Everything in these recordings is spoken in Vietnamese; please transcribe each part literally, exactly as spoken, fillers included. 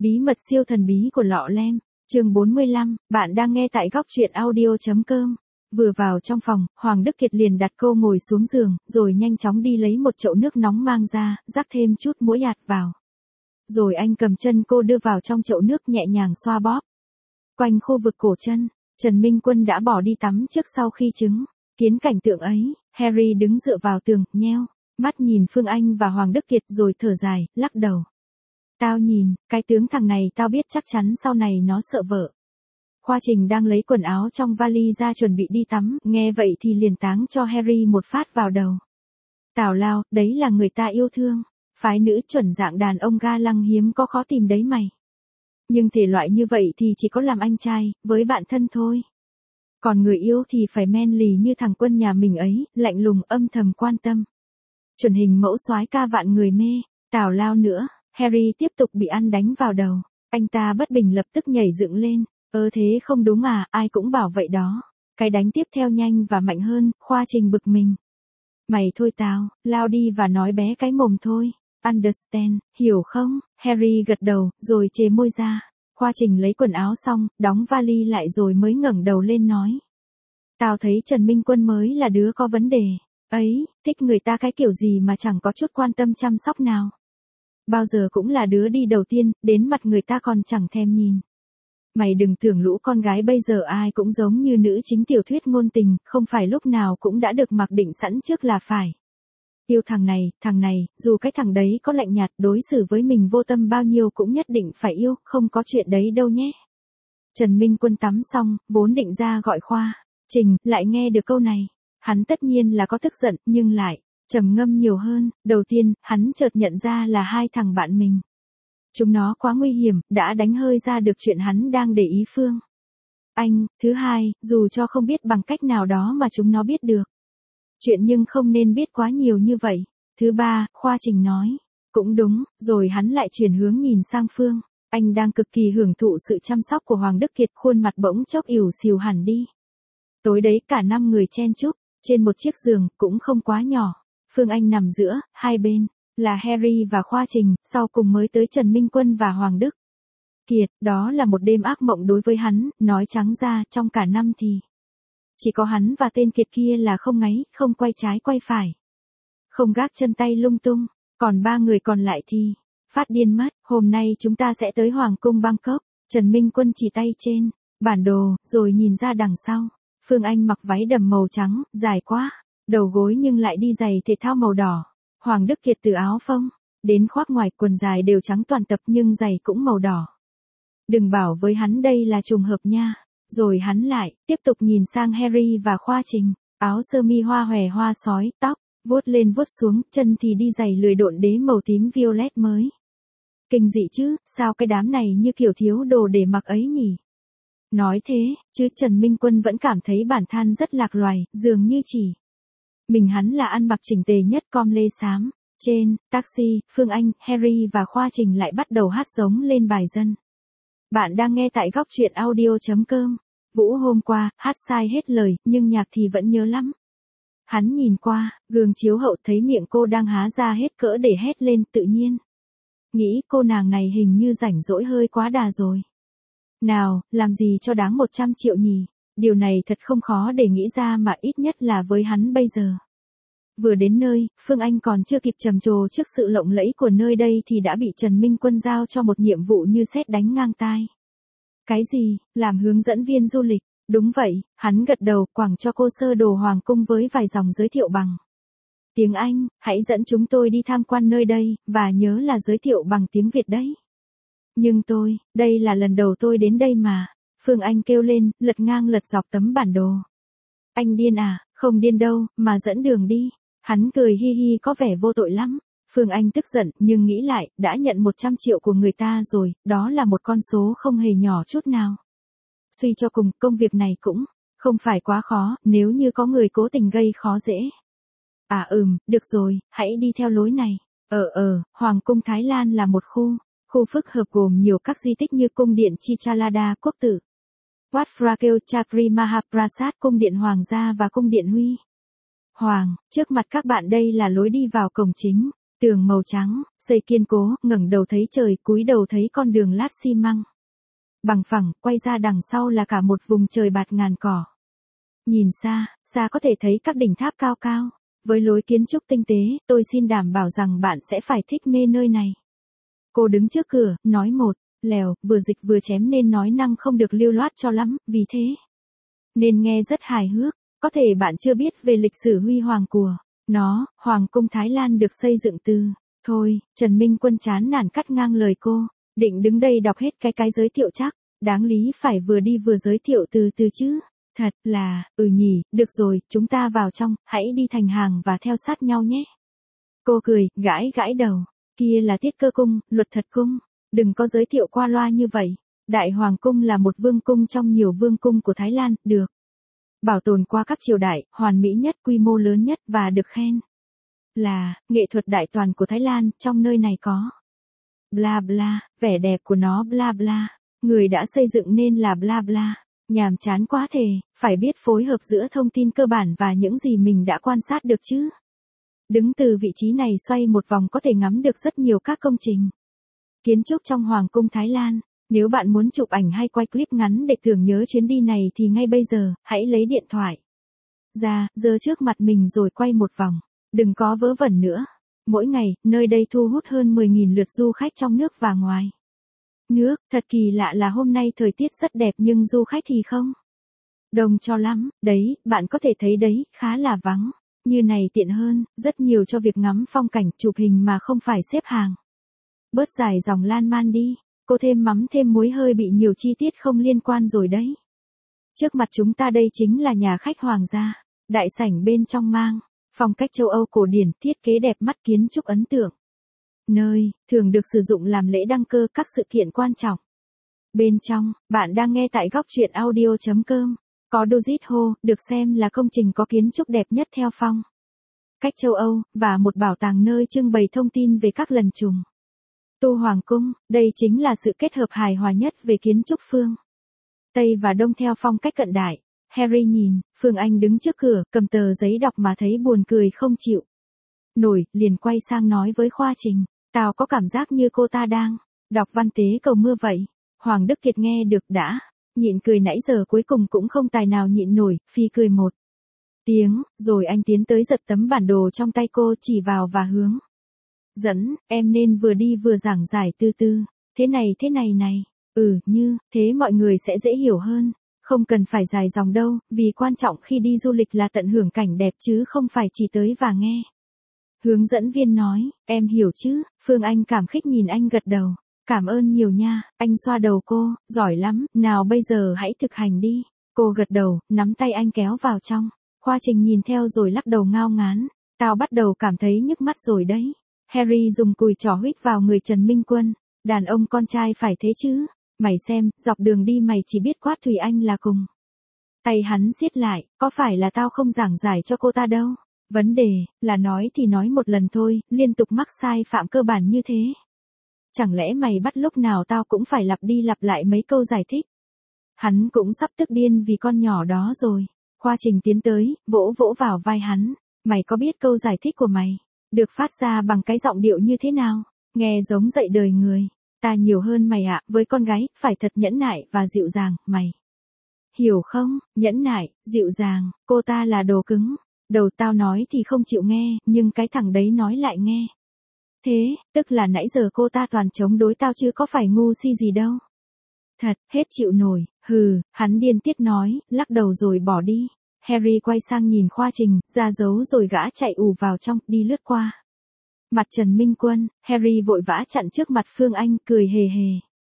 Bí mật siêu thần bí của lọ lem, chương bốn mươi lăm, bạn đang nghe tại góc truyện audio.com. Vừa vào trong phòng, Hoàng Đức Kiệt liền đặt cô ngồi xuống giường, rồi nhanh chóng đi lấy một chậu nước nóng mang ra, rắc thêm chút muối ạt vào. Rồi anh cầm chân cô đưa vào trong chậu nước nhẹ nhàng xoa bóp. Quanh khu vực cổ chân, Trần Minh Quân đã bỏ đi tắm trước sau khi chứng kiến cảnh tượng ấy, Harry đứng dựa vào tường, nheo mắt nhìn Phương Anh và Hoàng Đức Kiệt rồi thở dài, lắc đầu. Tao nhìn, cái tướng thằng này tao biết chắc chắn sau này nó sợ vợ. Khoa Trình đang lấy quần áo trong vali ra chuẩn bị đi tắm, nghe vậy thì liền táng cho Harry một phát vào đầu. Tào lao, đấy là người ta yêu thương. Phái nữ chuẩn dạng đàn ông ga lăng hiếm có khó tìm đấy mày. Nhưng thể loại như vậy thì chỉ có làm anh trai, với bạn thân thôi. Còn người yêu thì phải men lì như thằng Quân nhà mình ấy, lạnh lùng âm thầm quan tâm. Chuẩn hình mẫu soái ca vạn người mê, tào lao nữa, Harry tiếp tục bị ăn đánh vào đầu. Anh ta bất bình lập tức nhảy dựng lên, ơ thế không đúng à, ai cũng bảo vậy đó. Cái đánh tiếp theo nhanh và mạnh hơn, Khoa Trình bực mình. Mày thôi tao, lao đi và nói bé cái mồm thôi. Understand, hiểu không? Harry gật đầu, rồi chề môi ra. Khoa Trình lấy quần áo xong, đóng vali lại rồi mới ngẩng đầu lên nói. Tao thấy Trần Minh Quân mới là đứa có vấn đề. Ấy, thích người ta cái kiểu gì mà chẳng có chút quan tâm chăm sóc nào. Bao giờ cũng là đứa đi đầu tiên, đến mặt người ta còn chẳng thèm nhìn. Mày đừng tưởng lũ con gái bây giờ ai cũng giống như nữ chính tiểu thuyết ngôn tình, không phải lúc nào cũng đã được mặc định sẵn trước là phải. Yêu thằng này, thằng này, dù cái thằng đấy có lạnh nhạt đối xử với mình vô tâm bao nhiêu cũng nhất định phải yêu, không có chuyện đấy đâu nhé. Trần Minh Quân tắm xong, vốn định ra gọi Khoa Trình, lại nghe được câu này. Hắn tất nhiên là có tức giận, nhưng lại trầm ngâm nhiều hơn. Đầu tiên, hắn chợt nhận ra là hai thằng bạn mình. Chúng nó quá nguy hiểm, đã đánh hơi ra được chuyện hắn đang để ý Phương Anh. Thứ hai, dù cho không biết bằng cách nào đó mà chúng nó biết được chuyện nhưng không nên biết quá nhiều như vậy. Thứ ba, Khoa Trình nói. Cũng đúng, rồi hắn lại chuyển hướng nhìn sang Phương Anh đang cực kỳ hưởng thụ sự chăm sóc của Hoàng Đức Kiệt, khuôn mặt bỗng chốc ỉu xìu hẳn đi. Tối đấy cả năm người chen chúc trên một chiếc giường, cũng không quá nhỏ. Phương Anh nằm giữa, hai bên là Harry và Khoa Trình, sau cùng mới tới Trần Minh Quân và Hoàng Đức Kiệt. Đó là một đêm ác mộng đối với hắn, nói trắng ra, trong cả năm thì chỉ có hắn và tên Kiệt kia là không ngáy, không quay trái quay phải, không gác chân tay lung tung, còn ba người còn lại thì phát điên mất. Hôm nay chúng ta sẽ tới Hoàng cung Bangkok. Trần Minh Quân chỉ tay trên bản đồ, rồi nhìn ra đằng sau. Phương Anh mặc váy đầm màu trắng, dài quá, đầu gối nhưng lại đi giày thể thao màu đỏ. Hoàng Đức Kiệt từ áo phông đến khoác ngoài, quần dài đều trắng toàn tập nhưng giày cũng màu đỏ. Đừng bảo với hắn đây là trùng hợp nha. Rồi hắn lại tiếp tục nhìn sang Harry và Khoa Trình. Áo sơ mi hoa hòe hoa sói, tóc vuốt lên vuốt xuống, chân thì đi giày lười độn đế màu tím violet mới. Kinh dị chứ, sao cái đám này như kiểu thiếu đồ để mặc ấy nhỉ? Nói thế, chứ Trần Minh Quân vẫn cảm thấy bản thân rất lạc loài, dường như chỉ mình hắn là ăn mặc chỉnh tề nhất com lê xám. Trên taxi, Phương Anh, Harry và Khoa Trình lại bắt đầu hát giống lên bài dân. Bạn đang nghe tại góc truyện audio.com. Vũ hôm qua, hát sai hết lời, nhưng nhạc thì vẫn nhớ lắm. Hắn nhìn qua, gương chiếu hậu thấy miệng cô đang há ra hết cỡ để hét lên, tự nhiên nghĩ cô nàng này hình như rảnh rỗi hơi quá đà rồi. Nào, làm gì cho đáng một trăm triệu nhỉ? Điều này thật không khó để nghĩ ra, mà ít nhất là với hắn bây giờ. Vừa đến nơi, Phương Anh còn chưa kịp trầm trồ trước sự lộng lẫy của nơi đây thì đã bị Trần Minh Quân giao cho một nhiệm vụ như sét đánh ngang tai. Cái gì? Làm hướng dẫn viên du lịch? Đúng vậy, hắn gật đầu, quẳng cho cô sơ đồ hoàng cung với vài dòng giới thiệu bằng tiếng Anh. Hãy dẫn chúng tôi đi tham quan nơi đây, và nhớ là giới thiệu bằng tiếng Việt đấy. Nhưng tôi, đây là lần đầu tôi đến đây mà. Phương Anh kêu lên, lật ngang lật dọc tấm bản đồ. Anh điên à? Không điên đâu, mà dẫn đường đi. Hắn cười hi hi có vẻ vô tội lắm. Phương Anh tức giận, nhưng nghĩ lại, đã nhận một trăm triệu của người ta rồi, đó là một con số không hề nhỏ chút nào. Suy cho cùng, công việc này cũng không phải quá khó, nếu như có người cố tình gây khó dễ. À ừm, được rồi, hãy đi theo lối này. Ờ ờ, Hoàng cung Thái Lan là một khu, khu phức hợp gồm nhiều các di tích như cung điện Chichalada quốc tử, Wat Phra Keo Chakri Mahaprasad, cung điện Hoàng gia và cung điện Huy Hoàng. Trước mặt các bạn đây là lối đi vào cổng chính. Tường màu trắng, xây kiên cố, ngẩng đầu thấy trời, cúi đầu thấy con đường lát xi măng. Bằng phẳng, quay ra đằng sau là cả một vùng trời bạt ngàn cỏ. Nhìn xa, xa có thể thấy các đỉnh tháp cao cao. Với lối kiến trúc tinh tế, tôi xin đảm bảo rằng bạn sẽ phải thích mê nơi này. Cô đứng trước cửa, nói một, lèo, vừa dịch vừa chém nên nói năng không được lưu loát cho lắm, vì thế nên nghe rất hài hước. Có thể bạn chưa biết về lịch sử huy hoàng của nó, Hoàng cung Thái Lan được xây dựng từ... Thôi, Trần Minh Quân chán nản cắt ngang lời cô, định đứng đây đọc hết cái cái giới thiệu chắc, đáng lý phải vừa đi vừa giới thiệu từ từ chứ. Thật là, ừ nhỉ, được rồi, chúng ta vào trong, hãy đi thành hàng và theo sát nhau nhé. Cô cười, gãi gãi đầu, kia là Tiết Cơ cung, Luật Thật cung, đừng có giới thiệu qua loa như vậy. Đại Hoàng cung là một vương cung trong nhiều vương cung của Thái Lan, được bảo tồn qua các triều đại, hoàn mỹ nhất, quy mô lớn nhất và được khen là nghệ thuật đại toàn của Thái Lan. Trong nơi này có bla bla, vẻ đẹp của nó bla bla, người đã xây dựng nên là bla bla. Nhàm chán quá thề, phải biết phối hợp giữa thông tin cơ bản và những gì mình đã quan sát được chứ. Đứng từ vị trí này xoay một vòng có thể ngắm được rất nhiều các công trình kiến trúc trong Hoàng cung Thái Lan. Nếu bạn muốn chụp ảnh hay quay clip ngắn để tưởng nhớ chuyến đi này thì ngay bây giờ, hãy lấy điện thoại ra, giơ trước mặt mình rồi quay một vòng. Đừng có vớ vẩn nữa. Mỗi ngày, nơi đây thu hút hơn mười nghìn lượt du khách trong nước và ngoài nước. Thật kỳ lạ là hôm nay thời tiết rất đẹp nhưng du khách thì không đông cho lắm. Đấy, bạn có thể thấy đấy, khá là vắng. Như này tiện hơn, rất nhiều cho việc ngắm phong cảnh, chụp hình mà không phải xếp hàng. Bớt dài dòng lan man đi. Cô thêm mắm thêm muối hơi bị nhiều chi tiết không liên quan rồi đấy. Trước mặt chúng ta đây chính là nhà khách hoàng gia. Đại sảnh bên trong mang phong cách châu Âu cổ điển, thiết kế đẹp mắt, kiến trúc ấn tượng. Nơi thường được sử dụng làm lễ đăng cơ các sự kiện quan trọng. Bên trong, bạn đang nghe tại góc truyện audio chấm com. Có Dojit Hall, được xem là công trình có kiến trúc đẹp nhất theo phong cách châu Âu, và một bảo tàng nơi trưng bày thông tin về các lần trùng tu hoàng cung. Đây chính là sự kết hợp hài hòa nhất về kiến trúc phương Tây và Đông theo phong cách cận đại. Harry nhìn, Phương Anh đứng trước cửa, cầm tờ giấy đọc mà thấy buồn cười không chịu nổi, liền quay sang nói với Khoa Trình, tao có cảm giác như cô ta đang đọc văn tế cầu mưa vậy. Hoàng Đức Kiệt nghe được đã nhịn cười nãy giờ cuối cùng cũng không tài nào nhịn nổi, phi cười một tiếng, rồi anh tiến tới giật tấm bản đồ trong tay cô, chỉ vào và hướng dẫn, em nên vừa đi vừa giảng giải từ từ, thế này thế này này, ừ, như, thế mọi người sẽ dễ hiểu hơn, không cần phải dài dòng đâu, vì quan trọng khi đi du lịch là tận hưởng cảnh đẹp chứ không phải chỉ tới và nghe. Hướng dẫn viên nói, em hiểu chứ. Phương Anh cảm khích nhìn anh gật đầu, cảm ơn nhiều nha. Anh xoa đầu cô, giỏi lắm, nào bây giờ hãy thực hành đi. Cô gật đầu, nắm tay anh kéo vào trong. Khoa Trình nhìn theo rồi lắc đầu ngao ngán, tao bắt đầu cảm thấy nhức mắt rồi đấy. Harry dùng cùi trỏ huých vào người Trần Minh Quân, đàn ông con trai phải thế chứ. Mày xem, dọc đường đi mày chỉ biết quát Thùy Anh là cùng. Tay hắn siết lại, có phải là tao không giảng giải cho cô ta đâu. Vấn đề là nói thì nói một lần thôi, liên tục mắc sai phạm cơ bản như thế. Chẳng lẽ mày bắt lúc nào tao cũng phải lặp đi lặp lại mấy câu giải thích. Hắn cũng sắp tức điên vì con nhỏ đó rồi. Khoa Trình tiến tới, vỗ vỗ vào vai hắn. Mày có biết câu giải thích của mày được phát ra bằng cái giọng điệu như thế nào? Nghe giống dạy đời người. Ta nhiều hơn mày ạ, với con gái, phải thật nhẫn nại và dịu dàng, mày. Hiểu không? Nhẫn nại, dịu dàng, cô ta là đồ cứng. Đầu tao nói thì không chịu nghe, nhưng cái thằng đấy nói lại nghe. Thế, tức là nãy giờ cô ta toàn chống đối tao chứ có phải ngu si gì đâu. Thật, hết chịu nổi, hừ, hắn điên tiết nói, lắc đầu rồi bỏ đi. Harry quay sang nhìn Khoa Trình, ra dấu rồi gã chạy ù vào trong, đi lướt qua mặt Trần Minh Quân. Harry vội vã chặn trước mặt Phương Anh, cười hề hề.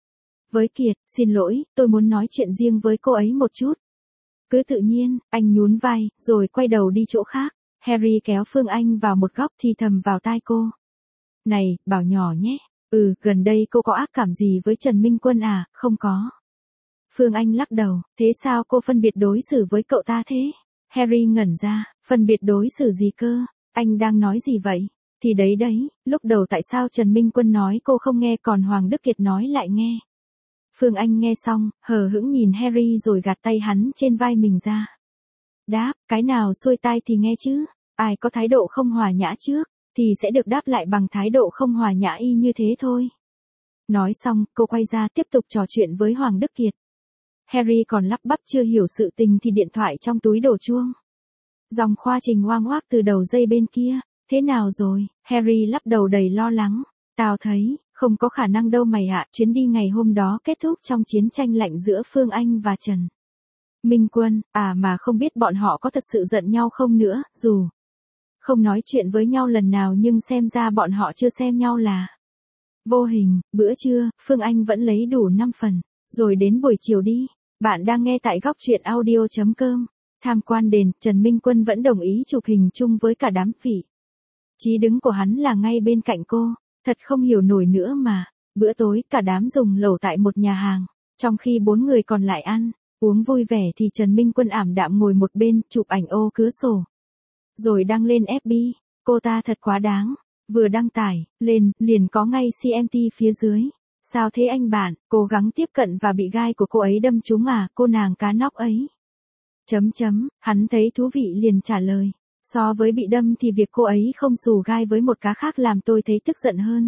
Với Kiệt, xin lỗi, tôi muốn nói chuyện riêng với cô ấy một chút. Cứ tự nhiên, anh nhún vai, rồi quay đầu đi chỗ khác. Harry kéo Phương Anh vào một góc thì thầm vào tai cô. Này, bảo nhỏ nhé. Ừ, gần đây cô có ác cảm gì với Trần Minh Quân à? Không có. Phương Anh lắc đầu, thế sao cô phân biệt đối xử với cậu ta thế? Harry ngẩn ra, phân biệt đối xử gì cơ? Anh đang nói gì vậy? Thì đấy đấy, lúc đầu tại sao Trần Minh Quân nói cô không nghe còn Hoàng Đức Kiệt nói lại nghe? Phương Anh nghe xong, hờ hững nhìn Harry rồi gạt tay hắn trên vai mình ra. Đáp, cái nào xuôi tai thì nghe chứ, ai có thái độ không hòa nhã trước, thì sẽ được đáp lại bằng thái độ không hòa nhã y như thế thôi. Nói xong, cô quay ra tiếp tục trò chuyện với Hoàng Đức Kiệt. Harry còn lắp bắp chưa hiểu sự tình thì điện thoại trong túi đổ chuông. Dòng Khoa Trình oang oác từ đầu dây bên kia. Thế nào rồi? Harry lắc đầu đầy lo lắng. Tao thấy, không có khả năng đâu mày ạ. Chuyến đi ngày hôm đó kết thúc trong chiến tranh lạnh giữa Phương Anh và Trần Minh Quân. À mà không biết bọn họ có thật sự giận nhau không nữa. Dù không nói chuyện với nhau lần nào nhưng xem ra bọn họ chưa xem nhau là vô hình. Bữa trưa, Phương Anh vẫn lấy đủ năm phần. Rồi đến buổi chiều đi. Bạn đang nghe tại góc truyện audio chấm com. Tham quan đền, Trần Minh Quân vẫn đồng ý chụp hình chung với cả đám vị. Chí đứng của hắn là ngay bên cạnh cô. Thật không hiểu nổi nữa mà. Bữa tối, cả đám dùng lẩu tại một nhà hàng. Trong khi bốn người còn lại ăn, uống vui vẻ thì Trần Minh Quân ảm đạm ngồi một bên, chụp ảnh ô cửa sổ. Rồi đăng lên ép bê. Cô ta thật quá đáng. Vừa đăng tải lên, liền có ngay xê em tê phía dưới. Sao thế anh bạn, cố gắng tiếp cận và bị gai của cô ấy đâm trúng à, cô nàng cá nóc ấy. Chấm chấm, hắn thấy thú vị liền trả lời. So với bị đâm thì việc cô ấy không xù gai với một cá khác làm tôi thấy tức giận hơn.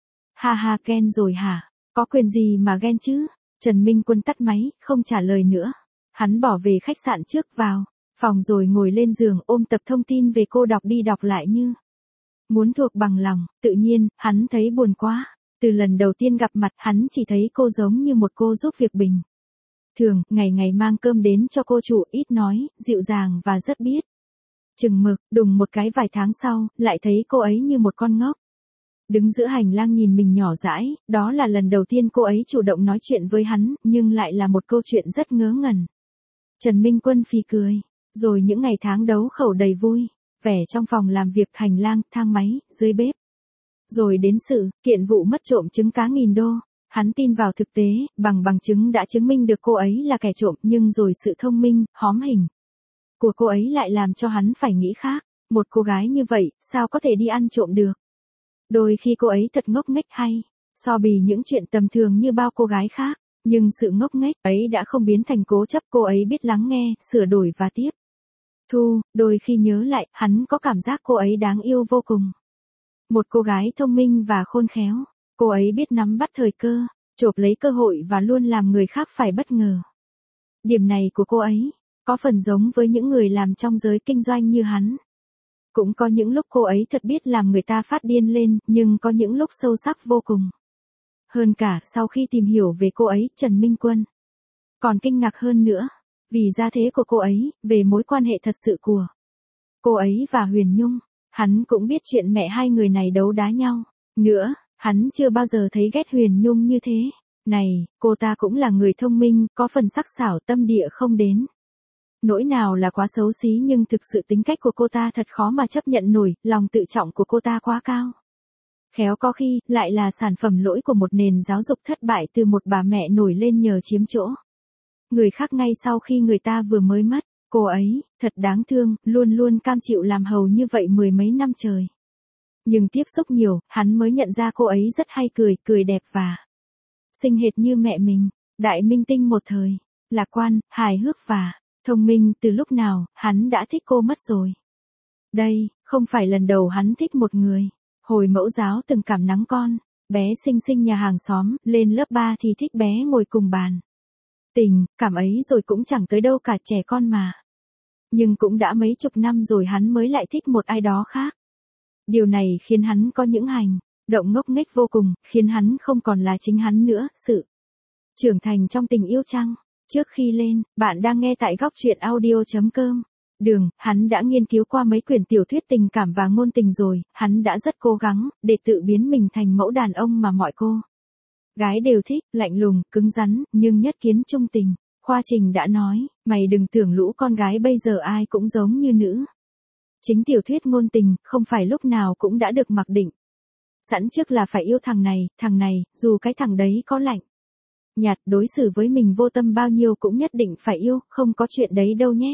Ha ha, ghen rồi hả? Có quyền gì mà ghen chứ? Trần Minh Quân tắt máy, không trả lời nữa. Hắn bỏ về khách sạn trước vào phòng rồi ngồi lên giường ôm tập thông tin về cô đọc đi đọc lại như muốn thuộc bằng lòng. Tự nhiên, hắn thấy buồn quá. Từ lần đầu tiên gặp mặt hắn chỉ thấy cô giống như một cô giúp việc bình thường, ngày ngày mang cơm đến cho cô chủ, ít nói, dịu dàng và rất biết chừng mực. Đùng một cái vài tháng sau, lại thấy cô ấy như một con ngốc. Đứng giữa hành lang nhìn mình nhỏ dãi, đó là lần đầu tiên cô ấy chủ động nói chuyện với hắn, nhưng lại là một câu chuyện rất ngớ ngẩn. Trần Minh Quân phì cười. Rồi những ngày tháng đấu khẩu đầy vui vẻ trong phòng làm việc, hành lang, thang máy, dưới bếp. Rồi đến sự kiện vụ mất trộm trứng cá nghìn đô. Hắn tin vào thực tế, bằng bằng chứng đã chứng minh được cô ấy là kẻ trộm, nhưng rồi sự thông minh, hóm hình của cô ấy lại làm cho hắn phải nghĩ khác. Một cô gái như vậy, sao có thể đi ăn trộm được? Đôi khi cô ấy thật ngốc nghếch hay so bì những chuyện tầm thường như bao cô gái khác, nhưng sự ngốc nghếch ấy đã không biến thành cố chấp. Cô ấy biết lắng nghe, sửa đổi và tiếp thu. Đôi khi nhớ lại, hắn có cảm giác cô ấy đáng yêu vô cùng. Một cô gái thông minh và khôn khéo. Cô ấy biết nắm bắt thời cơ, chộp lấy cơ hội và luôn làm người khác phải bất ngờ. Điểm này của cô ấy có phần giống với những người làm trong giới kinh doanh như hắn. Cũng có những lúc cô ấy thật biết làm người ta phát điên lên, nhưng có những lúc sâu sắc vô cùng. Hơn cả, sau khi tìm hiểu về cô ấy, Trần Minh Quân còn kinh ngạc hơn nữa. Vì gia thế của cô ấy, về mối quan hệ thật sự của cô ấy và Huyền Nhung. Hắn cũng biết chuyện mẹ hai người này đấu đá nhau. Nữa, hắn chưa bao giờ thấy ghét Huyền Nhung như thế. Này, cô ta cũng là người thông minh, có phần sắc sảo, tâm địa không đến nỗi nào là quá xấu xí, nhưng thực sự tính cách của cô ta thật khó mà chấp nhận nổi, lòng tự trọng của cô ta quá cao. Khéo có khi, lại là sản phẩm lỗi của một nền giáo dục thất bại từ một bà mẹ nổi lên nhờ chiếm chỗ người khác ngay sau khi người ta vừa mới mất. Cô ấy, thật đáng thương, luôn luôn cam chịu làm hầu như vậy mười mấy năm trời. Nhưng tiếp xúc nhiều, hắn mới nhận ra cô ấy rất hay cười, cười đẹp và xinh hệt như mẹ mình. Đại minh tinh một thời, lạc quan, hài hước và thông minh. Từ lúc nào, hắn đã thích cô mất rồi. Đây, không phải lần đầu hắn thích một người. Hồi mẫu giáo từng cảm nắng con, bé xinh xinh nhà hàng xóm, lên lớp ba thì thích bé ngồi cùng bàn. Tình, cảm ấy rồi cũng chẳng tới đâu cả, trẻ con mà. Nhưng cũng đã mấy chục năm rồi hắn mới lại thích một ai đó khác. Điều này khiến hắn có những hành động ngốc nghếch vô cùng, khiến hắn không còn là chính hắn nữa. Sự trưởng thành trong tình yêu chăng? Trước khi lên, bạn đang nghe tại góc truyện audio chấm com. Đường, hắn đã nghiên cứu qua mấy quyển tiểu thuyết tình cảm và ngôn tình rồi, hắn đã rất cố gắng để tự biến mình thành mẫu đàn ông mà mọi cô gái đều thích, lạnh lùng, cứng rắn, nhưng nhất kiến trung tình. Khoa Trình đã nói, mày đừng tưởng lũ con gái bây giờ ai cũng giống như nữ chính tiểu thuyết ngôn tình, không phải lúc nào cũng đã được mặc định sẵn trước là phải yêu thằng này, thằng này, dù cái thằng đấy có lạnh nhạt đối xử với mình vô tâm bao nhiêu cũng nhất định phải yêu, không có chuyện đấy đâu nhé.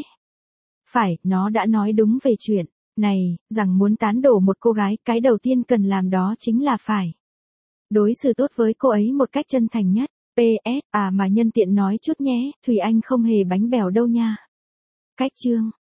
Phải, nó đã nói đúng về chuyện này, rằng muốn tán đổ một cô gái, cái đầu tiên cần làm đó chính là phải đối xử tốt với cô ấy một cách chân thành nhất. pê ét, à mà nhân tiện nói chút nhé, Thùy Anh không hề bánh bèo đâu nha. Cách chương